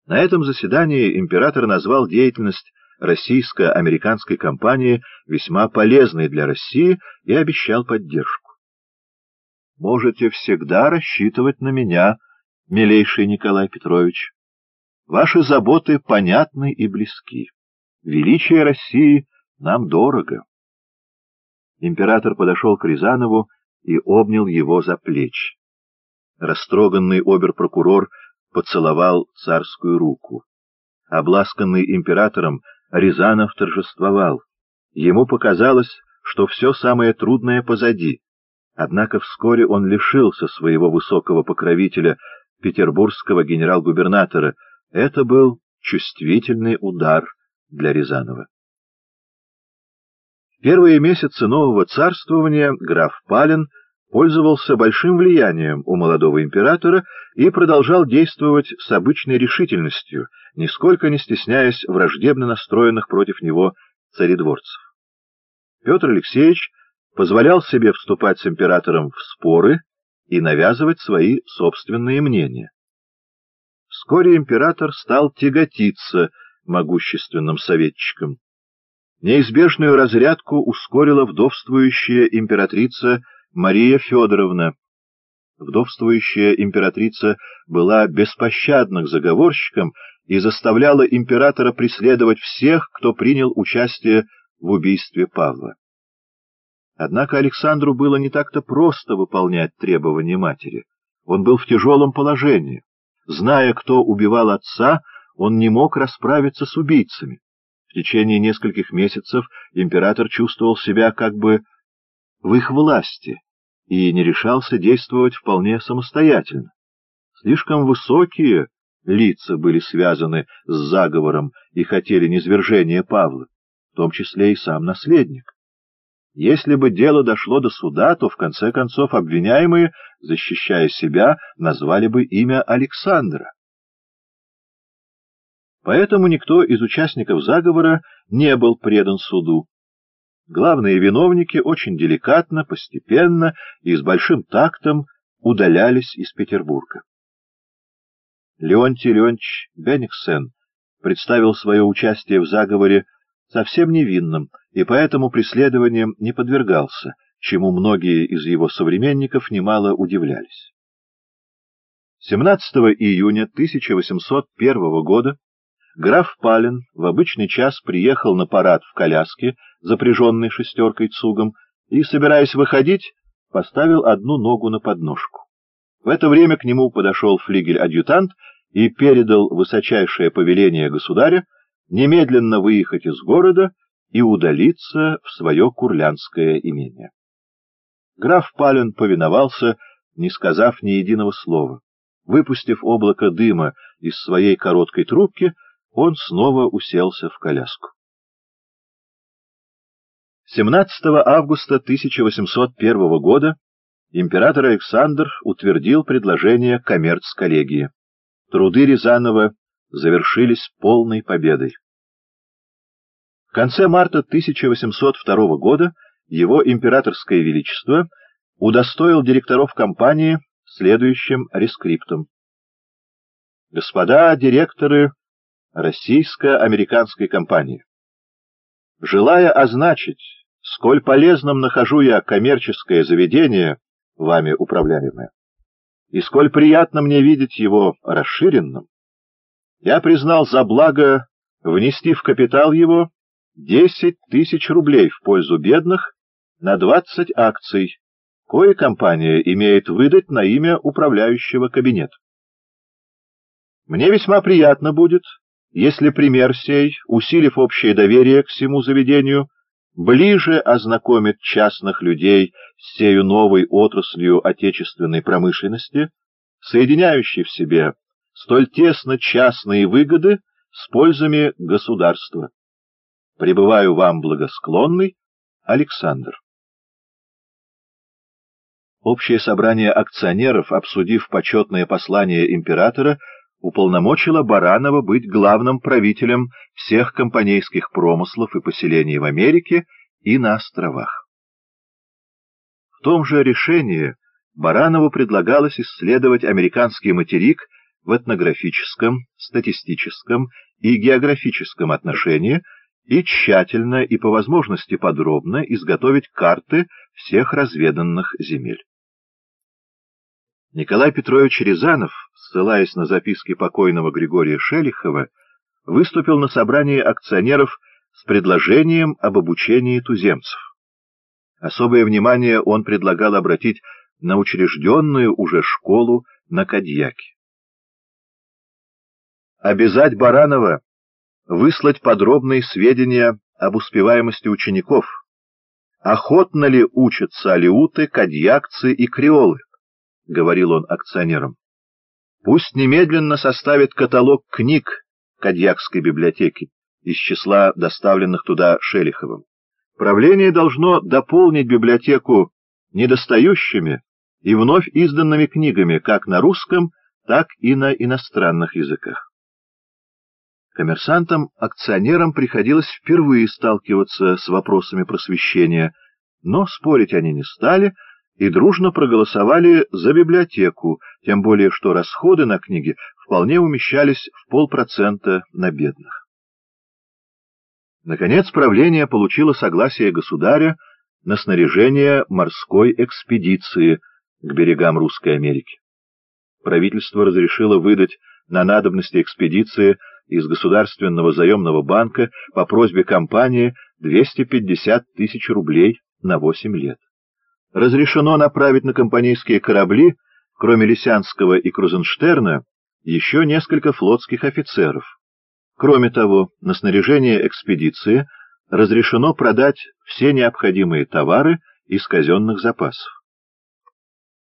На этом заседании император назвал деятельность российско-американской компании весьма полезной для России и обещал поддержку. «Можете всегда рассчитывать на меня, милейший Николай Петрович. Ваши заботы понятны и близки. Величие России нам дорого». Император подошел к Рязанову и обнял его за плечи. Растроганный обер-прокурор поцеловал царскую руку. Обласканный императором, Рязанов торжествовал. Ему показалось, что все самое трудное позади. Однако вскоре он лишился своего высокого покровителя, петербургского генерал-губернатора. Это был чувствительный удар для Рязанова. В первые месяцы нового царствования граф Пален пользовался большим влиянием у молодого императора и продолжал действовать с обычной решительностью, нисколько не стесняясь враждебно настроенных против него царедворцев. Петр Алексеевич позволял себе вступать с императором в споры и навязывать свои собственные мнения. Вскоре император стал тяготиться могущественным советчиком. Неизбежную разрядку ускорила вдовствующая императрица Мария Федоровна. Вдовствующая императрица была беспощадна к заговорщикам и заставляла императора преследовать всех, кто принял участие в убийстве Павла. Однако Александру было не так-то просто выполнять требования матери. Он был в тяжелом положении. Зная, кто убивал отца, он не мог расправиться с убийцами. В течение нескольких месяцев император чувствовал себя как бы в их власти и не решался действовать вполне самостоятельно. Слишком высокие лица были связаны с заговором и хотели низвержения Павла, в том числе и сам наследник. Если бы дело дошло до суда, то в конце концов обвиняемые, защищая себя, назвали бы имя Александра. Поэтому никто из участников заговора не был предан суду. Главные виновники очень деликатно, постепенно и с большим тактом удалялись из Петербурга. Леонтий Леонтьевич Бенниксен представил свое участие в заговоре совсем невинным и поэтому преследованием не подвергался, чему многие из его современников немало удивлялись. 17 июня 1801 года граф Пален в обычный час приехал на парад в коляске, запряженной шестеркой цугом, и, собираясь выходить, поставил одну ногу на подножку. В это время к нему подошел флигель-адъютант и передал высочайшее повеление государя немедленно выехать из города и удалиться в свое курлянское имение. Граф Пален повиновался, не сказав ни единого слова. Выпустив облако дыма из своей короткой трубки, он снова уселся в коляску. 17 августа 1801 года император Александр утвердил предложение коммерц-коллегии. Труды Рязанова завершились полной победой. В конце марта 1802 года его императорское величество удостоил директоров компании следующим рескриптом. Господа директоры российско-американской компании, желая означить, сколь полезным нахожу я коммерческое заведение, вами управляемое, и сколь приятно мне видеть его расширенным, я признал за благо внести в капитал его 10 тысяч рублей в пользу бедных на 20 акций, кое компания имеет выдать на имя управляющего кабинета. Мне весьма приятно будет, если пример сей, усилив общее доверие к всему заведению, ближе ознакомит частных людей с сею новой отраслью отечественной промышленности, соединяющей в себе столь тесно частные выгоды с пользами государства. Пребываю вам благосклонный, Александр. Общее собрание акционеров, обсудив почетное послание императора, уполномочило Баранова быть главным правителем всех компанейских промыслов и поселений в Америке и на островах. В том же решении Баранову предлагалось исследовать американский материк в этнографическом, статистическом и географическом отношении и тщательно и по возможности подробно изготовить карты всех разведанных земель. Николай Петрович Рязанов, ссылаясь на записки покойного Григория Шелихова, выступил на собрании акционеров с предложением об обучении туземцев. Особое внимание он предлагал обратить на учрежденную уже школу на Кадьяке. Обязать Баранова выслать подробные сведения об успеваемости учеников, охотно ли учатся алеуты, кадьякцы и креолы, — говорил он акционерам. Пусть немедленно составит каталог книг Кадьякской библиотеки из числа доставленных туда Шелиховым. Правление должно дополнить библиотеку недостающими и вновь изданными книгами как на русском, так и на иностранных языках. Коммерсантам-акционерам приходилось впервые сталкиваться с вопросами просвещения, но спорить они не стали и дружно проголосовали за библиотеку, тем более что расходы на книги вполне умещались в 0,5% на бедных. Наконец, правление получило согласие государя на снаряжение морской экспедиции к берегам Русской Америки. Правительство разрешило выдать на надобности экспедиции из Государственного заемного банка по просьбе компании 250 тысяч рублей на 8 лет. Разрешено направить на компанейские корабли, кроме Лисянского и Крузенштерна, еще несколько флотских офицеров. Кроме того, на снаряжение экспедиции разрешено продать все необходимые товары из казенных запасов.